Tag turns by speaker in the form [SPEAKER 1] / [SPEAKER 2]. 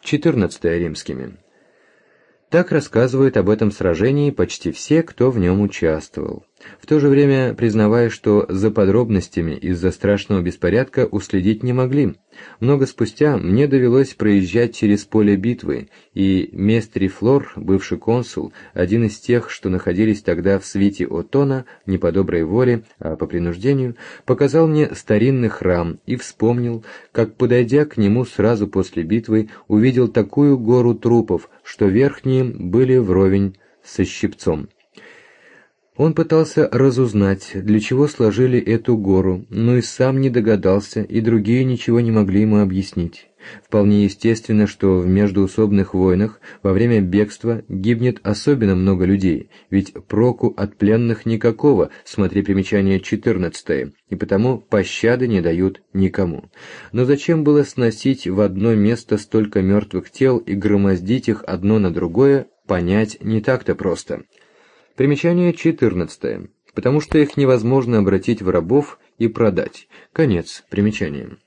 [SPEAKER 1] 14 римскими. Так рассказывают об этом сражении почти все, кто в нем участвовал. В то же время признавая, что за подробностями из-за страшного беспорядка уследить не могли. Много спустя мне довелось проезжать через поле битвы, и Местри Флор, бывший консул, один из тех, что находились тогда в свите Оттона, не по доброй воле, а по принуждению, показал мне старинный храм и вспомнил, как, подойдя к нему сразу после битвы, увидел такую гору трупов, что верхние были вровень со щипцом. Он пытался разузнать, для чего сложили эту гору, но и сам не догадался, и другие ничего не могли ему объяснить. Вполне естественно, что в междоусобных войнах во время бегства гибнет особенно много людей, ведь проку от пленных никакого, смотри примечание 14, и потому пощады не дают никому. Но зачем было сносить в одно место столько мертвых тел и громоздить их одно на другое, понять не так-то просто. Примечание 14. Потому что их невозможно обратить в рабов и продать. Конец примечания.